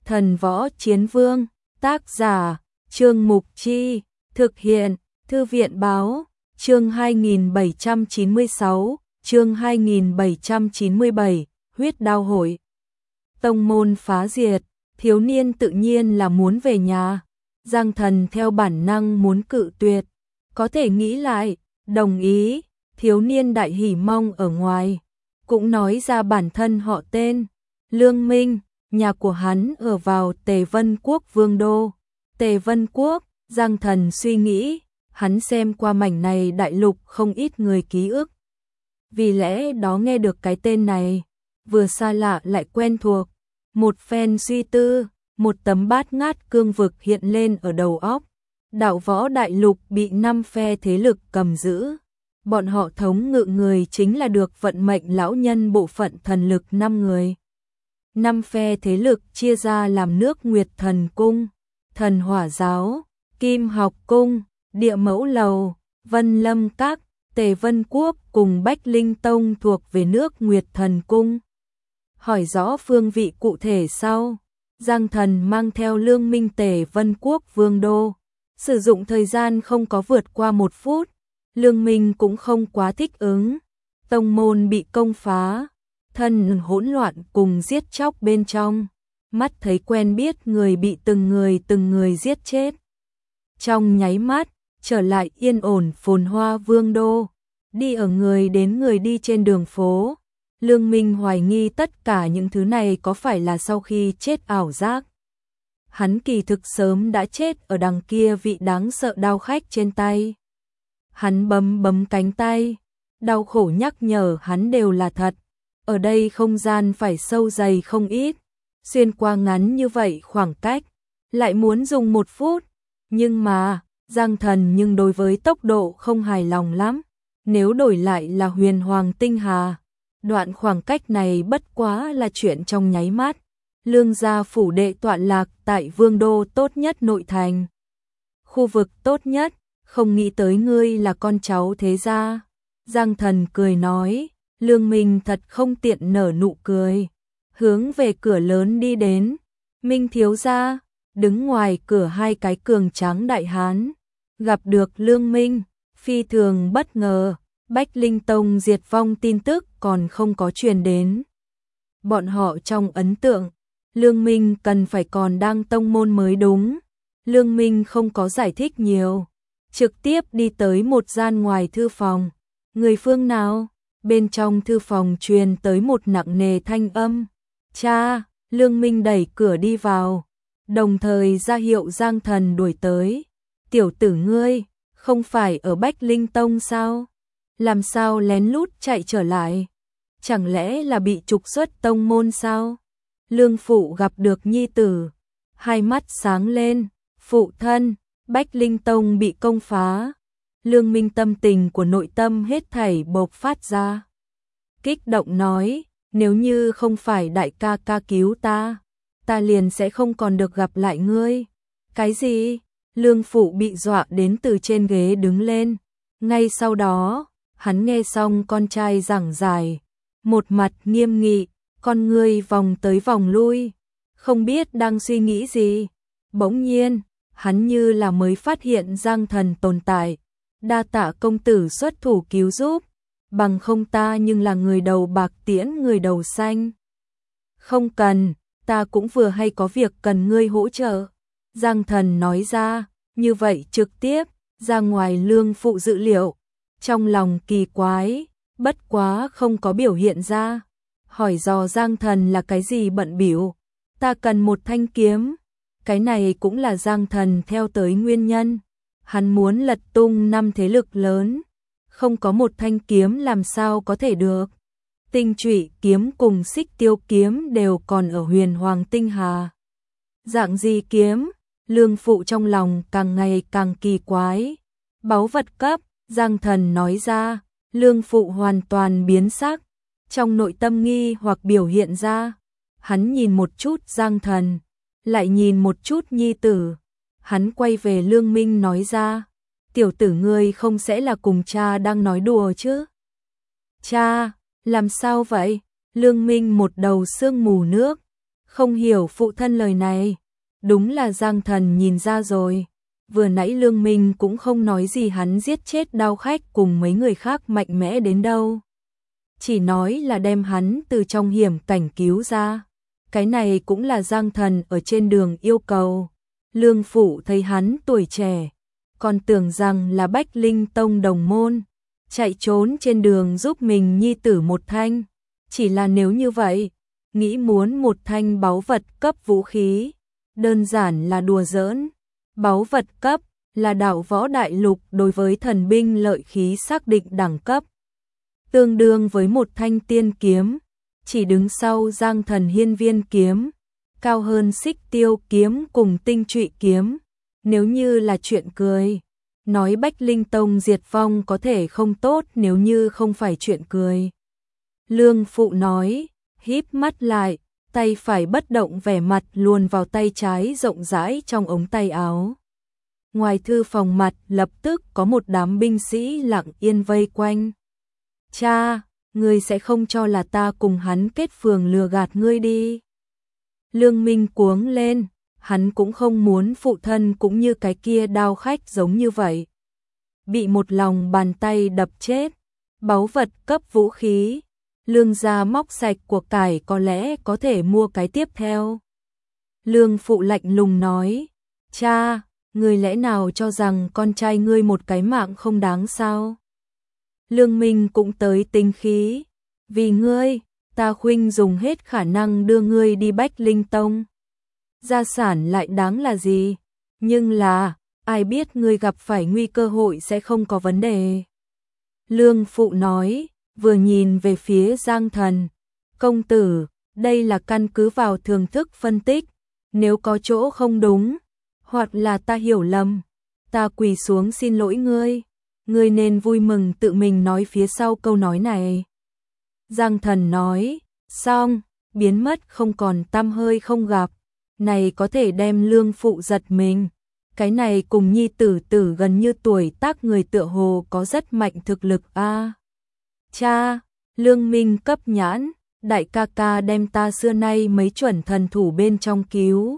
Thần Võ Chiến Vương, tác giả, Trương Mục Chi, thực hiện, Thư viện Báo, chương 2796, chương 2797, huyết đao hội. Tông môn phá diệt, thiếu niên tự nhiên là muốn về nhà. Giang Thần theo bản năng muốn cự tuyệt, có thể nghĩ lại, đồng ý, thiếu niên đại hỉ mong ở ngoài, cũng nói ra bản thân họ tên, Lương Minh, nhà của hắn ở vào Tề Vân Quốc Vương đô. Tề Vân Quốc, Giang Thần suy nghĩ, hắn xem qua mảnh này đại lục không ít người ký ức. Vì lẽ đó nghe được cái tên này, vừa xa lạ lại quen thuộc, một phen suy tư, một tấm bát ngát cương vực hiện lên ở đầu óc. Đạo võ đại lục bị 5 phe thế lực cầm giữ. Bọn họ thống ngự người chính là được vận mệnh lão nhân bộ phận thần lực 5 người. 5 phe thế lực chia ra làm nước Nguyệt Thần Cung, Thần Hỏa Giáo, Kim Học Cung, Địa Mẫu Lầu, Vân Lâm Các, Tề Vân Quốc cùng Bách Linh Tông thuộc về nước Nguyệt Thần Cung. Hỏi rõ phương vị cụ thể sau, Giang Thần mang theo Lương Minh Tề Vân Quốc Vương đô. Sử dụng thời gian không có vượt qua 1 phút, Lương Minh cũng không quá thích ứng. Tông môn bị công phá, thân hỗn loạn cùng giết chóc bên trong, mắt thấy quen biết người bị từng người giết chết. Trong nháy mắt, trở lại yên ổn phồn hoa Vương đô, đi ở người đến người đi trên đường phố. Lương Minh hoài nghi tất cả những thứ này có phải là sau khi chết ảo giác. Hắn kỳ thực sớm đã chết ở đằng kia vị đáng sợ đao khách trên tay. Hắn bấm cánh tay, đau khổ nhắc nhở hắn đều là thật. Ở đây không gian phải sâu dày không ít, xuyên qua ngắn như vậy khoảng cách, lại muốn dùng 1 phút. Nhưng mà, Giang Thần nhưng đối với tốc độ không hài lòng lắm. Nếu đổi lại là Huyền Hoàng Tinh Hà, đoạn khoảng cách này bất quá là chuyện trong nháy mắt. Lương gia phủ đệ tọa lạc tại Vương đô tốt nhất nội thành, khu vực tốt nhất, không nghĩ tới ngươi là con cháu thế gia. Giang Thần cười nói. Lương Minh thật không tiện nở nụ cười, hướng về cửa lớn đi đến. Minh thiếu gia, đứng ngoài cửa 2 cái cường tráng đại hán, gặp được Lương Minh, phi thường bất ngờ. Bách Linh Tông diệt vong tin tức còn không có truyền đến. Bọn họ trong ấn tượng, Lương Minh cần phải còn đang tông môn mới đúng. Lương Minh không có giải thích nhiều, trực tiếp đi tới một gian ngoài thư phòng. Người phương nào? Bên trong thư phòng truyền tới một nặng nề thanh âm. Cha, Lương Minh đẩy cửa đi vào, đồng thời ra hiệu Giang Thần đuổi tới. Tiểu tử ngươi, không phải ở Bách Linh Tông sao? Làm sao lén lút chạy trở lại? Chẳng lẽ là bị trục xuất tông môn sao? Lương phụ gặp được nhi tử, hai mắt sáng lên. Phụ thân, Bách Linh Tông bị công phá. Lương Minh tâm tình của nội tâm hết thảy bộc phát ra. Kích động nói, nếu như không phải đại ca ca cứu ta liền sẽ không còn được gặp lại ngươi. Cái gì? Lương phụ bị dọa đến từ trên ghế đứng lên. Ngay sau đó, hắn nghe xong con trai giảng giải, một mặt nghiêm nghị, con ngươi vòng tới vòng lui, không biết đang suy nghĩ gì. Bỗng nhiên, hắn như là mới phát hiện Giang Thần tồn tại. Đa tạ công tử xuất thủ cứu giúp, bằng không ta nhưng là người đầu bạc tiễn người đầu xanh. Không cần, ta cũng vừa hay có việc cần ngươi hỗ trợ. Giang Thần nói ra, như vậy trực tiếp, ra ngoài Lương phụ dự liệu. Trong lòng kỳ quái, bất quá không có biểu hiện ra. Hỏi dò Giang Thần là cái gì bận bịu. Ta cần một thanh kiếm. Cái này cũng là Giang Thần theo tới nguyên nhân. Hắn muốn lật tung 5 thế lực lớn, không có một thanh kiếm làm sao có thể được. Tinh Trụy kiếm cùng Xích Tiêu kiếm đều còn ở Huyền Hoàng Tinh Hà. Dạng gì kiếm? Lương phụ trong lòng càng ngày càng kỳ quái. Báu vật cấp, Giang Thần nói ra. Lương phụ hoàn toàn biến sắc, trong nội tâm nghi hoặc biểu hiện ra. Hắn nhìn một chút Giang Thần, lại nhìn một chút nhi tử. Hắn quay về Lương Minh nói ra, tiểu tử ngươi không sẽ là cùng cha đang nói đùa chứ? Cha, làm sao vậy? Lương Minh một đầu sương mù nước, Không hiểu phụ thân lời này. Đúng là Giang Thần nhìn ra rồi. Vừa nãy Lương Minh cũng không nói gì hắn giết chết Đao Khách cùng mấy người khác mạnh mẽ đến đâu. Chỉ nói là đem hắn từ trong hiểm cảnh cứu ra. Cái này cũng là Giang Thần ở trên đường yêu cầu. Lương Phụ thấy hắn tuổi trẻ, còn tưởng rằng là Bách Linh Tông đồng môn, chạy trốn trên đường giúp mình nhi tử một thanh. Chỉ là nếu như vậy, nghĩ muốn một thanh báu vật cấp vũ khí, đơn giản là đùa giỡn. Báu vật cấp là đạo võ đại lục đối với thần binh lợi khí xác định đẳng cấp, tương đương với một thanh tiên kiếm, chỉ đứng sau Giang Thần Hiên Viên kiếm, cao hơn Xích Tiêu kiếm cùng Tinh Trụy kiếm. Nếu như là chuyện cười, nói Bách Linh Tông diệt vong có thể không tốt nếu như không phải chuyện cười. Lương Phụ nói, híp mắt lại, tay phải bất động, vẻ mặt luồn vào tay trái rộng rãi trong ống tay áo. Ngoài thư phòng mặt lập tức có một đám binh sĩ lặng yên vây quanh. Cha, ngươi sẽ không cho là ta cùng hắn kết phường lừa gạt ngươi đi. Lương Minh cuống lên, hắn cũng không muốn phụ thân cũng như cái kia Đao Khách giống như vậy. Bị một lòng bàn tay đập chết, báu vật cấp vũ khí. Lương gia móc sạch của cải có lẽ có thể mua cái tiếp theo. Lương Phụ lạnh lùng nói, cha, ngươi lẽ nào cho rằng con trai ngươi một cái mạng không đáng sao? Lương Minh cũng tới tính khí, vì ngươi, ta khuynh dùng hết khả năng đưa ngươi đi Bách Linh Tông. Gia sản lại đáng là gì? Nhưng là, ai biết ngươi gặp phải nguy cơ hội sẽ không có vấn đề. Lương Phụ nói, vừa nhìn về phía Giang Thần, công tử, đây là căn cứ vào thường thức phân tích, nếu có chỗ không đúng, hoặc là ta hiểu lầm, ta quỳ xuống xin lỗi ngươi, ngươi nên vui mừng tự mình nói phía sau câu nói này. Giang Thần nói, xong, biến mất không còn tăm hơi không gặp, này có thể đem Lương Phụ giật mình, cái này cùng nhi tử tử gần như tuổi tác người tựa hồ có rất mạnh thực lực a. Cha, Lương Minh cấp nhãn, đại ca ca đem ta xưa nay mấy chuẩn thần thủ bên trong cứu.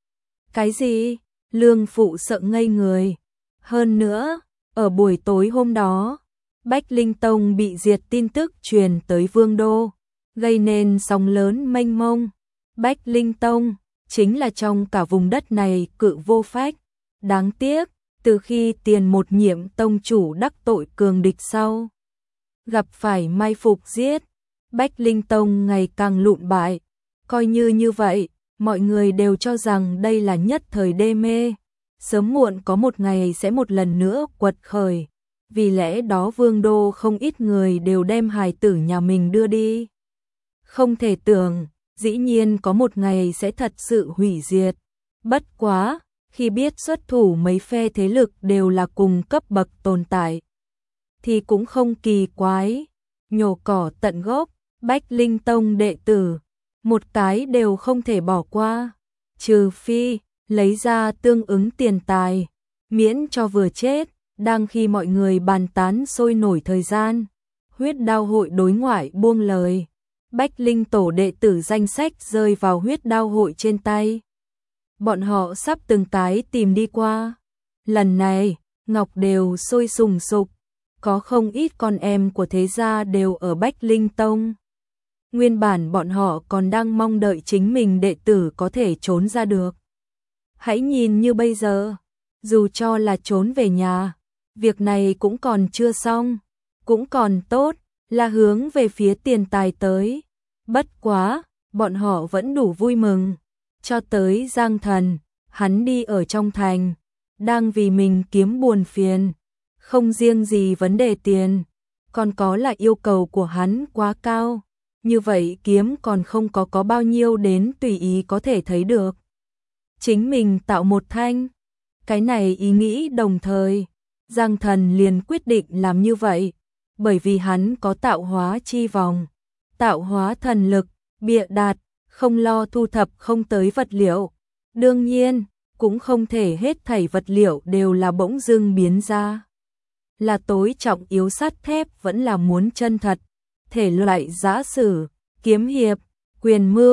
Cái gì? Lương Phụ sợ ngây người. Hơn nữa, ở buổi tối hôm đó, Bách Linh Tông bị diệt tin tức truyền tới Vương Đô, gây nên sóng lớn mênh mông. Bách Linh Tông chính là trong cả vùng đất này cự vô phách. Đáng tiếc, từ khi Tiền Một nhiệm tông chủ đắc tội cường địch sau, gặp phải mai phục giết, Bách Linh Tông ngày càng lụn bại. Coi như vậy, mọi người đều cho rằng đây là nhất thời đê mê, sớm muộn có một ngày sẽ một lần nữa quật khởi. Vì lẽ đó Vương Đô không ít người đều đem hài tử nhà mình đưa đi. Không thể tưởng, dĩ nhiên có một ngày sẽ thật sự hủy diệt. Bất quá, khi biết xuất thủ mấy phe thế lực đều là cùng cấp bậc tồn tại, thì cũng không kỳ quái. Nhổ cỏ tận gốc, Bách Linh Tông đệ tử, một cái đều không thể bỏ qua, trừ phi lấy ra tương ứng tiền tài, miễn cho vừa chết. Đang khi mọi người bàn tán sôi nổi thời gian, Huyết Đao hội đối ngoại buông lời, Bách Linh tổ đệ tử danh sách rơi vào Huyết Đao hội trên tay. Bọn họ sắp từng cái tìm đi qua. Lần này, ngọc đều sôi sùng sục, có không ít con em của thế gia đều ở Bách Linh Tông. Nguyên bản bọn họ còn đang mong đợi chính mình đệ tử có thể trốn ra được. Hãy nhìn như bây giờ, dù cho là trốn về nhà, việc này cũng còn chưa xong, cũng còn tốt, là hướng về phía tiền tài tới. Bất quá, bọn họ vẫn đủ vui mừng. Cho tới Giang Thần, hắn đi ở trong thành, đang vì mình kiếm buồn phiền, không riêng gì vấn đề tiền, còn có là yêu cầu của hắn quá cao. Như vậy kiếm còn không có bao nhiêu đến tùy ý có thể thấy được. Chính mình tạo một thanh, cái này ý nghĩ đồng thời, Giang Thần liền quyết định làm như vậy, bởi vì hắn có tạo hóa chi vòng, tạo hóa thần lực, bịa đặt, không lo thu thập không tới vật liệu. Đương nhiên, cũng không thể hết thảy vật liệu đều là bỗng dưng biến ra. Là tối trọng yếu sắt thép vẫn là muốn chân thật, thể loại giã sử, kiếm hiệp, quyền mưu,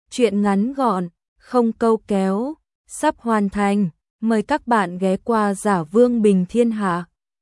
Chuyện ngắn gọn, không câu kéo, sắp hoàn thành. Mời các bạn ghé qua Giả Vương Bình Thiên Hạ.